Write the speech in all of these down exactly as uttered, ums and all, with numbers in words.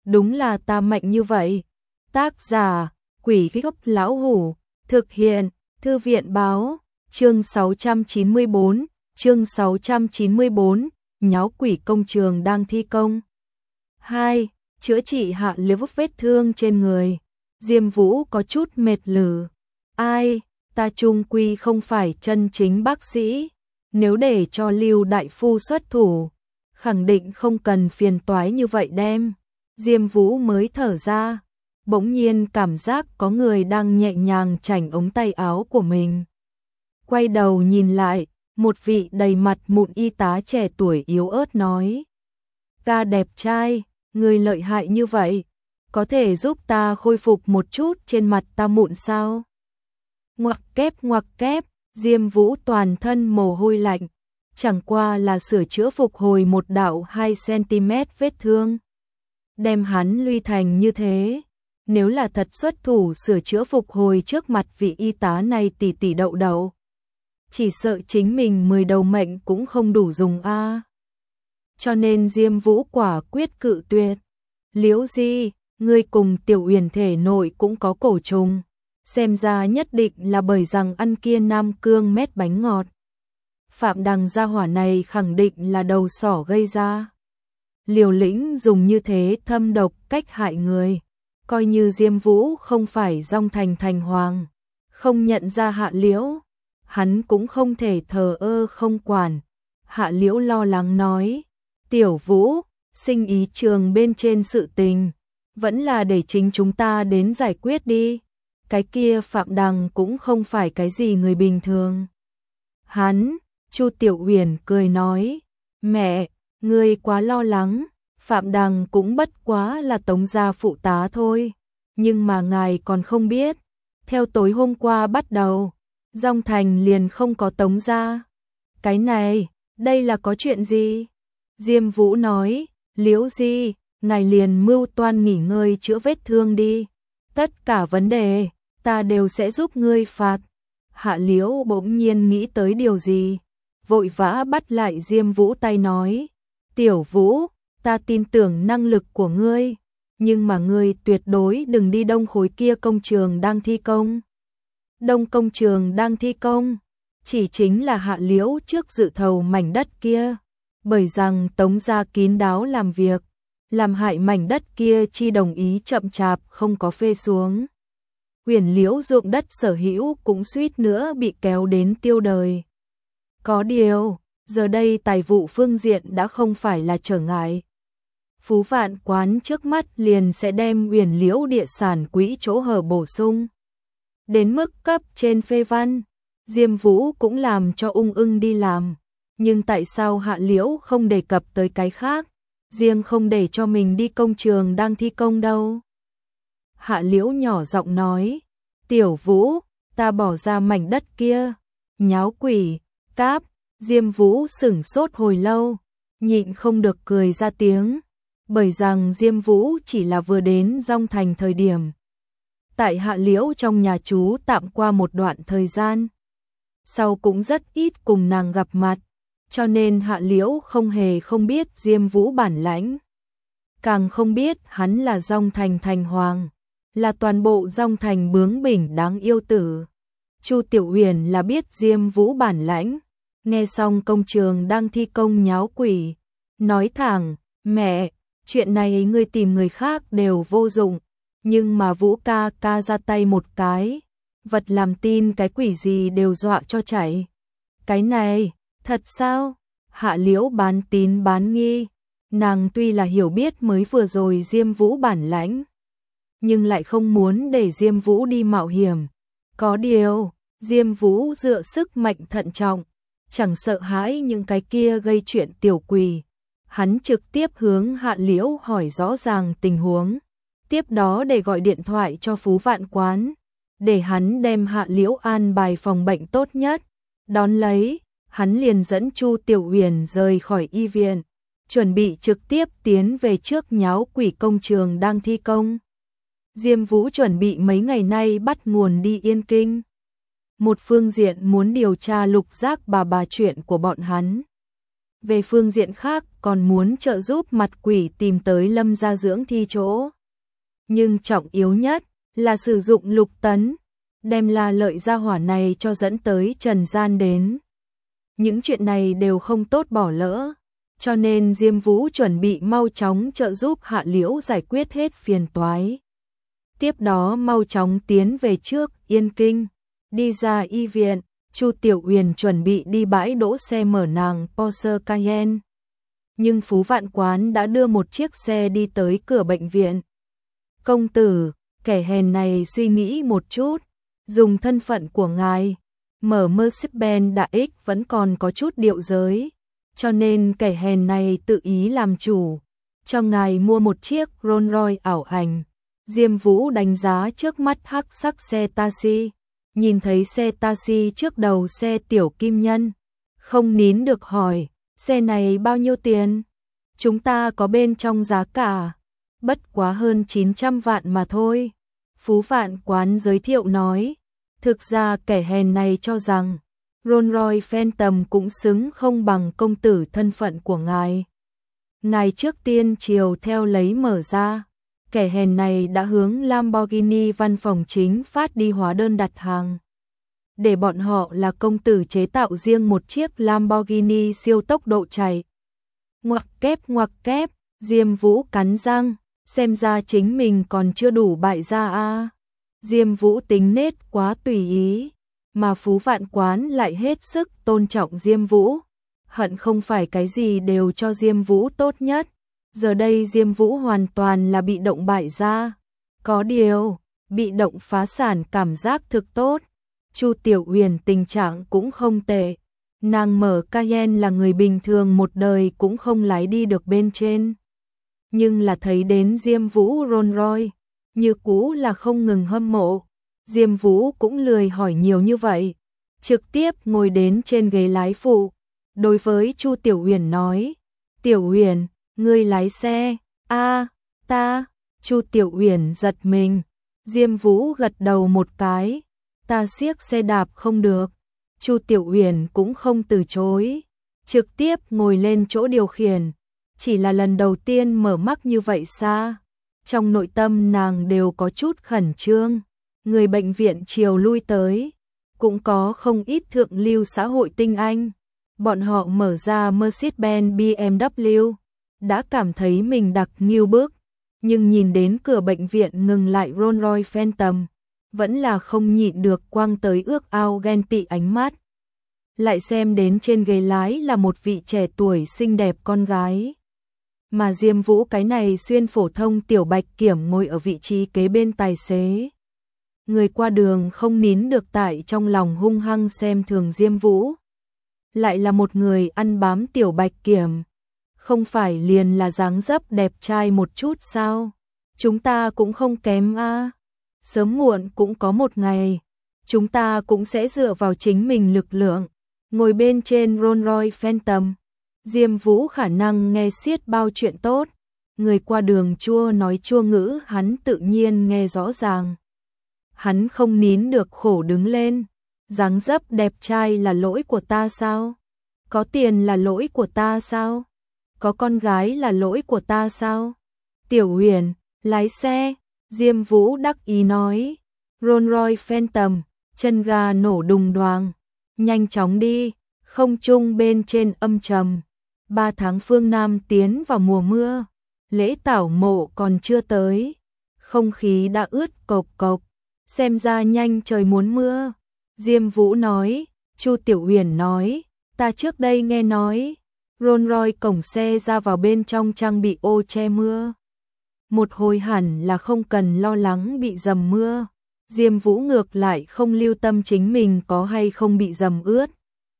đúng là ta mạnh như vậy. Tác giả, Quỷ Gốc Lão Hủ, thực hiện, Thư viện báo, chương sáu trăm chín mươi bốn, chương sáu trăm chín mươi bốn, nháo quỷ công trường đang thi công. hai. Chữa trị Hạ Liễu vết thương trên người. Diêm Vũ có chút mệt lử. Ai, ta chung quy không phải chân chính bác sĩ, nếu để cho Lưu đại phu xuất thủ, khẳng định không cần phiền toái như vậy đem. Diêm Vũ mới thở ra, bỗng nhiên cảm giác có người đang nhẹ nhàng chảnh ống tay áo của mình. Quay đầu nhìn lại, một vị đầy mặt mụn y tá trẻ tuổi yếu ớt nói: "Ta đẹp trai, người lợi hại như vậy, có thể giúp ta khôi phục một chút trên mặt ta mụn sao?" Ngoặc kép ngoặc kép, Diêm Vũ toàn thân mồ hôi lạnh, chẳng qua là sửa chữa phục hồi một đạo hai xăng-ti-mét vết thương. Đem hắn luy thành như thế, nếu là thật xuất thủ sửa chữa phục hồi trước mặt vị y tá này tỷ tỷ đậu đậu, chỉ sợ chính mình mười đầu mệnh cũng không đủ dùng a. Cho nên Diêm Vũ quả quyết cự tuyệt. "Liễu Di, ngươi cùng Tiểu Uyển thể nội cũng có cổ trùng, xem ra nhất định là bởi rằng ăn kia Nam Cương mét bánh ngọt. Phạm Đằng gia hỏa này khẳng định là đầu sỏ gây ra. Liều lĩnh dùng như thế thâm độc cách hại người, coi như Diêm Vũ không phải Dong Thành thành hoàng, không nhận ra Hạ Liễu, hắn cũng không thể thờ ơ không quản." Hạ Liễu lo lắng nói: "Tiểu Vũ, sinh ý trường bên trên sự tình, vẫn là để chính chúng ta đến giải quyết đi. Cái kia Phạm Đằng cũng không phải cái gì người bình thường." Hắn, Chu Tiểu Uyển cười nói: "Mẹ, ngươi quá lo lắng, Phạm Đằng cũng bất quá là Tống gia phụ tá thôi, nhưng mà ngài còn không biết, theo tối hôm qua bắt đầu, Dong Thành liền không có Tống gia." "Cái này, đây là có chuyện gì?" Diêm Vũ nói: "Liễu Di, ngài liền mưu toan nghỉ ngơi chữa vết thương đi, tất cả vấn đề ta đều sẽ giúp ngươi phạt." Hạ Liễu bỗng nhiên nghĩ tới điều gì, vội vã bắt lại Diêm Vũ tay nói: "Tiểu Vũ, ta tin tưởng năng lực của ngươi, nhưng mà ngươi tuyệt đối đừng đi đông khối kia công trường đang thi công." Đông công trường đang thi công, chỉ chính là Hạ Liễu trước dự thầu mảnh đất kia, bởi rằng Tống gia kín đáo làm việc, làm hại mảnh đất kia chi đồng ý chậm chạp không có phê xuống. Uyển Liễu ruộng đất sở hữu cũng suýt nữa bị kéo đến tiêu đời. Có điều, giờ đây tài vụ phương diện đã không phải là trở ngại. Phú Vạn Quán trước mắt liền sẽ đem Uyển Liễu địa sản quỹ chỗ hở bổ sung. Đến mức cấp trên phê văn, Diêm Vũ cũng làm cho ung ưng đi làm. Nhưng tại sao Hạ Liễu không đề cập tới cái khác, riêng không để cho mình đi công trường đang thi công đâu? Hạ Liễu nhỏ giọng nói: "Tiểu Vũ, ta bỏ ra mảnh đất kia, nháo quỷ, cáp." Diêm Vũ sửng sốt hồi lâu, nhịn không được cười ra tiếng, bởi rằng Diêm Vũ chỉ là vừa đến Dong Thành thời điểm. Tại Hạ Liễu trong nhà chú tạm qua một đoạn thời gian, sau cũng rất ít cùng nàng gặp mặt, cho nên Hạ Liễu không hề không biết Diêm Vũ bản lãnh, càng không biết hắn là Dong Thành thành hoàng, là toàn bộ Dong Thành bướng bỉnh đáng yêu tử. Chu Tiểu Uyển là biết Diêm Vũ bản lãnh, nghe xong công trường đang thi công nháo quỷ, nói thẳng: "Mẹ, chuyện này ngươi tìm người khác đều vô dụng, nhưng mà Vũ ca ca ra tay một cái, vật làm tin cái quỷ gì đều dọa cho chảy." "Cái này, thật sao?" Hạ Liễu bán tín bán nghi, nàng tuy là hiểu biết mới vừa rồi Diêm Vũ bản lãnh, nhưng lại không muốn để Diêm Vũ đi mạo hiểm. Có điều, Diêm Vũ dựa sức mạnh thận trọng, chẳng sợ hãi những cái kia gây chuyện tiểu quỷ. Hắn trực tiếp hướng Hạ Liễu hỏi rõ ràng tình huống, tiếp đó để gọi điện thoại cho Phú Vạn Quán, để hắn đem Hạ Liễu an bài phòng bệnh tốt nhất. Đón lấy, hắn liền dẫn Chu Tiểu Uyển rời khỏi y viện, chuẩn bị trực tiếp tiến về trước nháo quỷ công trường đang thi công. Diêm Vũ chuẩn bị mấy ngày nay bắt nguồn đi Yên Kinh. Một phương diện muốn điều tra Lục Giác bà bà chuyện của bọn hắn, về phương diện khác còn muốn trợ giúp mặt quỷ tìm tới Lâm gia dưỡng thi chỗ. Nhưng trọng yếu nhất là sử dụng Lục Tấn, đem là lợi gia hỏa này cho dẫn tới trần gian đến. Những chuyện này đều không tốt bỏ lỡ, cho nên Diêm Vũ chuẩn bị mau chóng trợ giúp Hạ Liễu giải quyết hết phiền toái. Tiếp đó mau chóng tiến về trước Yên Kinh, đi ra y viện, Chu Tiểu Uyển chuẩn bị đi bãi đỗ xe mở nàng Porsche Cayenne. Nhưng Phú Vạn Quán đã đưa một chiếc xe đi tới cửa bệnh viện. Công tử, kẻ hèn này suy nghĩ một chút, dùng thân phận của ngài, mở Mercedes-Benz đại X vẫn còn có chút điệu giới, cho nên kẻ hèn này tự ý làm chủ, cho ngài mua một chiếc Rolls-Royce ảo ảnh. Diêm Vũ đánh giá trước mắt hắc sắc xe taxi, nhìn thấy xe taxi trước đầu xe tiểu kim nhân, không nín được hỏi, xe này bao nhiêu tiền? Chúng ta có bên trong giá cả, bất quá hơn chín trăm vạn mà thôi. Phú Vạn Quán giới thiệu nói, thực ra kẻ hèn này cho rằng Rolls-Royce Phantom cũng xứng không bằng công tử thân phận của ngài. Ngài trước tiên chiều theo lấy mở ra, kẻ hèn này đã hướng Lamborghini văn phòng chính phát đi hóa đơn đặt hàng. Để bọn họ là công tử chế tạo riêng một chiếc Lamborghini siêu tốc độ chạy. Ngoặc kép ngoặc kép, Diêm Vũ cắn răng, xem ra chính mình còn chưa đủ bại gia a. Diêm Vũ tính nết quá tùy ý, mà Phú Vạn Quán lại hết sức tôn trọng Diêm Vũ, hận không phải cái gì đều cho Diêm Vũ tốt nhất. Giờ đây Diêm Vũ hoàn toàn là bị động bại gia. Có điều, bị động phá sản cảm giác thực tốt. Chu Tiểu Uyển tình trạng cũng không tệ. Nàng mở Cayenne là người bình thường một đời cũng không lái đi được bên trên. Nhưng là thấy đến Diêm Vũ Rolls-Royce, như cũ là không ngừng hâm mộ. Diêm Vũ cũng lười hỏi nhiều như vậy, trực tiếp ngồi đến trên ghế lái phụ. Đối với Chu Tiểu Uyển nói, Tiểu Uyển, ngươi lái xe. A, ta. Chu Tiểu Uyển giật mình. Diêm Vũ gật đầu một cái, ta siếc xe đạp không được. Chu Tiểu Uyển cũng không từ chối, trực tiếp ngồi lên chỗ điều khiển. Chỉ là lần đầu tiên mở mắt như vậy xa, trong nội tâm nàng đều có chút khẩn trương. Người bệnh viện chiều lui tới, cũng có không ít thượng lưu xã hội tinh anh. Bọn họ mở ra Mercedes-Benz bê em vê, đã cảm thấy mình đặc nghiêu bước, nhưng nhìn đến cửa bệnh viện ngừng lại Rolls-Royce Phantom, vẫn là không nhịn được quăng tới ước ao ghen tị ánh mắt. Lại xem đến trên ghế lái là một vị trẻ tuổi xinh đẹp con gái. Mà Diêm Vũ cái này xuyên phổ thông tiểu bạch kiểm ngồi ở vị trí kế bên tài xế. Người qua đường không nín được tại trong lòng hung hăng xem thường Diêm Vũ. Lại là một người ăn bám tiểu bạch kiểm, không phải liền là dáng dấp đẹp trai một chút sao? Chúng ta cũng không kém a. Sớm muộn cũng có một ngày, chúng ta cũng sẽ dựa vào chính mình lực lượng, ngồi bên trên Rolls-Royce Phantom. Diêm Vũ khả năng nghe xiết bao chuyện tốt, người qua đường chua nói chua ngữ hắn tự nhiên nghe rõ ràng. Hắn không nín được khổ đứng lên, dáng dấp đẹp trai là lỗi của ta sao? Có tiền là lỗi của ta sao? Có con gái là lỗi của ta sao? Tiểu Uyển, lái xe. Diêm Vũ đắc ý nói, Rolls-Royce Phantom, chân ga nổ đùng đoàng, nhanh chóng đi. Không trung bên trên âm trầm, ba tháng phương Nam tiến vào mùa mưa, lễ tảo mộ còn chưa tới, không khí đã ướt cộc cộc, xem ra nhanh trời muốn mưa. Diêm Vũ nói, Chu Tiểu Uyển nói, ta trước đây nghe nói, Rolls-Royce cổng xe ra vào bên trong trang bị ô che mưa. Một hồi hẳn là không cần lo lắng bị dầm mưa. Diêm Vũ ngược lại không lưu tâm chính mình có hay không bị dầm ướt.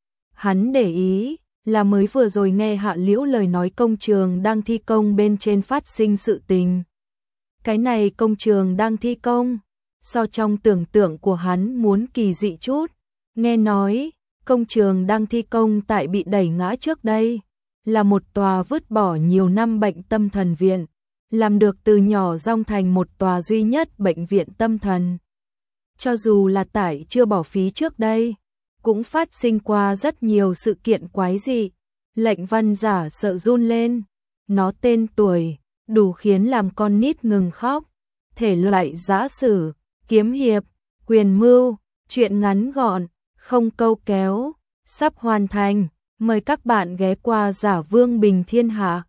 Hắn để ý là mới vừa rồi nghe Hạ Liễu lời nói công trường đang thi công bên trên phát sinh sự tình. Cái này công trường đang thi công, so trong tưởng tượng của hắn muốn kỳ dị chút. Nghe nói, công trường đang thi công tại bị đẩy ngã trước đây, là một tòa vứt bỏ nhiều năm bệnh tâm thần viện, làm được từ nhỏ dong thành một tòa duy nhất bệnh viện tâm thần. Cho dù là tại chưa bỏ phí trước đây, cũng phát sinh qua rất nhiều sự kiện quái dị, Lệnh Văn giả sợ run lên. Nó tên tuổi, đủ khiến làm con nít ngừng khóc. Thể loại giã sử, kiếm hiệp, quyền mưu, truyện ngắn gọn, không câu kéo, sắp hoàn thành. Mời các bạn ghé qua Giả Vương Bình Thiên Hạ.